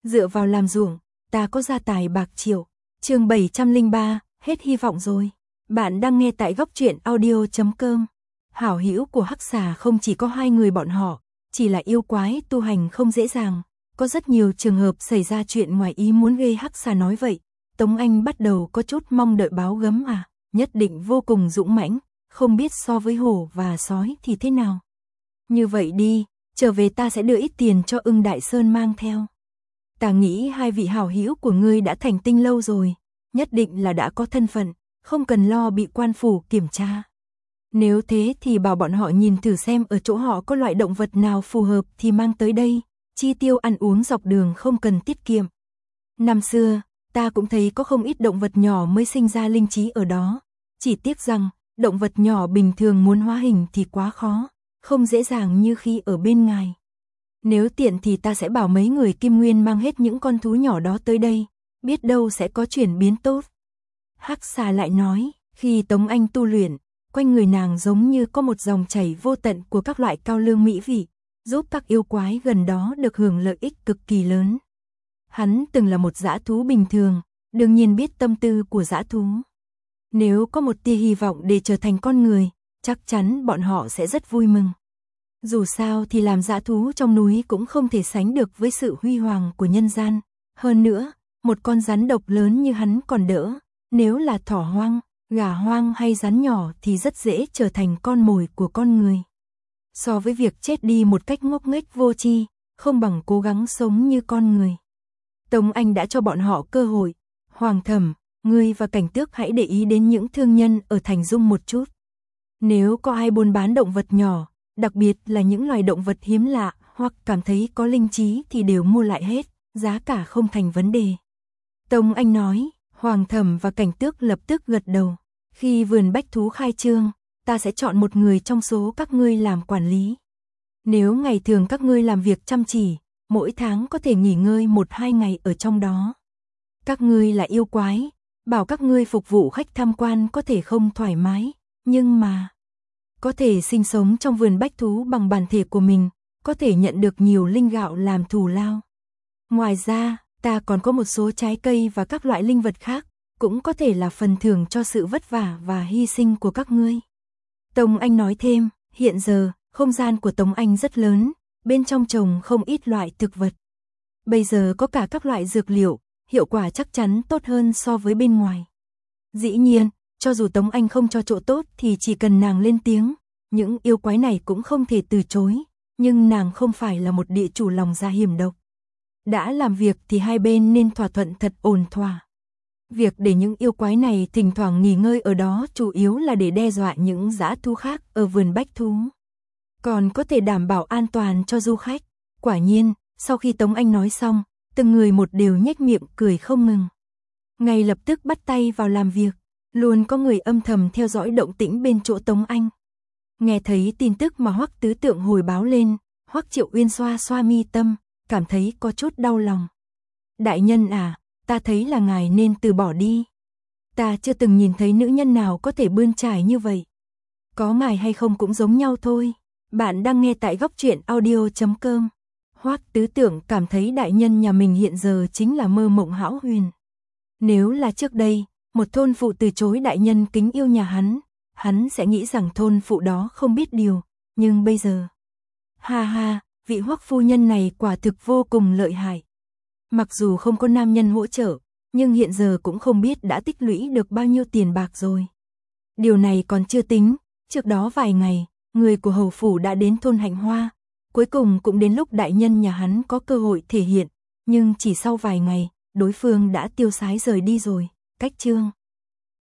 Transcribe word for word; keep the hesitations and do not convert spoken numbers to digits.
Dựa vào làm ruộng, ta có gia tài bạc triệu. Chương bảy trăm lẻ ba, hết hy vọng rồi. Bạn đang nghe tại góc truyện audio chấm com. Hảo hữu của Hắc Xà không chỉ có hai người bọn họ, chỉ là yêu quái tu hành không dễ dàng, có rất nhiều trường hợp xảy ra chuyện ngoài ý muốn ghê. Hắc Xà nói vậy, Tống Anh bắt đầu có chút mong đợi báo gấm à, nhất định vô cùng dũng mãnh, không biết so với hổ và sói thì thế nào. Như vậy đi, trở về ta sẽ đưa ít tiền cho Ưng Đại Sơn mang theo. Ta nghĩ hai vị hảo hữu của ngươi đã thành tinh lâu rồi, nhất định là đã có thân phận, không cần lo bị quan phủ kiểm tra. Nếu thế thì bảo bọn họ nhìn thử xem ở chỗ họ có loại động vật nào phù hợp thì mang tới đây, chi tiêu ăn uống dọc đường không cần tiết kiệm. Năm xưa, ta cũng thấy có không ít động vật nhỏ mới sinh ra linh trí ở đó, chỉ tiếc rằng, động vật nhỏ bình thường muốn hóa hình thì quá khó, không dễ dàng như khi ở bên ngài. Nếu tiện thì ta sẽ bảo mấy người Kim Nguyên mang hết những con thú nhỏ đó tới đây, biết đâu sẽ có chuyển biến tốt. Hắc Xà lại nói, khi Tống Anh tu luyện, quanh người nàng giống như có một dòng chảy vô tận của các loại cao lương mỹ vị, giúp các yêu quái gần đó được hưởng lợi ích cực kỳ lớn. Hắn từng là một dã thú bình thường, đương nhiên biết tâm tư của dã thú. Nếu có một tia hy vọng để trở thành con người, chắc chắn bọn họ sẽ rất vui mừng. Dù sao thì làm dã thú trong núi cũng không thể sánh được với sự huy hoàng của nhân gian. Hơn nữa, một con rắn độc lớn như hắn còn đỡ, nếu là thỏ hoang, gà hoang hay rắn nhỏ thì rất dễ trở thành con mồi của con người. So với việc chết đi một cách ngốc nghếch vô tri, không bằng cố gắng sống như con người. Tống Anh đã cho bọn họ cơ hội. Hoàng Thẩm, ngươi và Cảnh Tước hãy để ý đến những thương nhân ở Thành Dung một chút. Nếu có ai buôn bán động vật nhỏ, đặc biệt là những loài động vật hiếm lạ hoặc cảm thấy có linh trí thì đều mua lại hết, giá cả không thành vấn đề. Tống Anh nói, Hoàng Thẩm và Cảnh Tước lập tức gật đầu. Khi vườn bách thú khai trương, ta sẽ chọn một người trong số các ngươi làm quản lý. Nếu ngày thường các ngươi làm việc chăm chỉ, mỗi tháng có thể nghỉ ngơi một hai ngày ở trong đó. Các ngươi là yêu quái, bảo các ngươi phục vụ khách tham quan có thể không thoải mái, nhưng mà có thể sinh sống trong vườn bách thú bằng bản thể của mình, có thể nhận được nhiều linh gạo làm thù lao. Ngoài ra, ta còn có một số trái cây và các loại linh vật khác, cũng có thể là phần thưởng cho sự vất vả và hy sinh của các ngươi. Tống Anh nói thêm, hiện giờ, không gian của Tống Anh rất lớn, bên trong trồng không ít loại thực vật. Bây giờ có cả các loại dược liệu, hiệu quả chắc chắn tốt hơn so với bên ngoài. Dĩ nhiên, cho dù Tống Anh không cho chỗ tốt thì chỉ cần nàng lên tiếng, những yêu quái này cũng không thể từ chối, nhưng nàng không phải là một địa chủ lòng dạ hiểm độc. Đã làm việc thì hai bên nên thỏa thuận thật ổn thỏa. Việc để những yêu quái này thỉnh thoảng nghỉ ngơi ở đó chủ yếu là để đe dọa những dã thú khác ở vườn bách thú. Còn có thể đảm bảo an toàn cho du khách. Quả nhiên, sau khi Tống Anh nói xong, từng người một đều nhếch miệng cười không ngừng. Ngay lập tức bắt tay vào làm việc, luôn có người âm thầm theo dõi động tĩnh bên chỗ Tống Anh. Nghe thấy tin tức mà Hoắc Tứ Tượng hồi báo lên, Hoắc Triệu Uyên xoa xoa mi tâm, cảm thấy có chút đau lòng. Đại nhân à, ta thấy là ngài nên từ bỏ đi. Ta chưa từng nhìn thấy nữ nhân nào có thể bươn trải như vậy. Có ngài hay không cũng giống nhau thôi. Bạn đang nghe tại góc truyện audio chấm com. Hoắc Tứ Tượng cảm thấy đại nhân nhà mình hiện giờ chính là mơ mộng hão huyền. Nếu là trước đây, một thôn phụ từ chối đại nhân kính yêu nhà hắn, hắn sẽ nghĩ rằng thôn phụ đó không biết điều, nhưng bây giờ, ha ha, vị Hoắc phu nhân này quả thực vô cùng lợi hại. Mặc dù không có nam nhân hỗ trợ, nhưng hiện giờ cũng không biết đã tích lũy được bao nhiêu tiền bạc rồi. Điều này còn chưa tính, trước đó vài ngày, người của hầu phủ đã đến thôn Hạnh Hoa, cuối cùng cũng đến lúc đại nhân nhà hắn có cơ hội thể hiện, nhưng chỉ sau vài ngày, đối phương đã tiêu sái rời đi rồi. Cách chương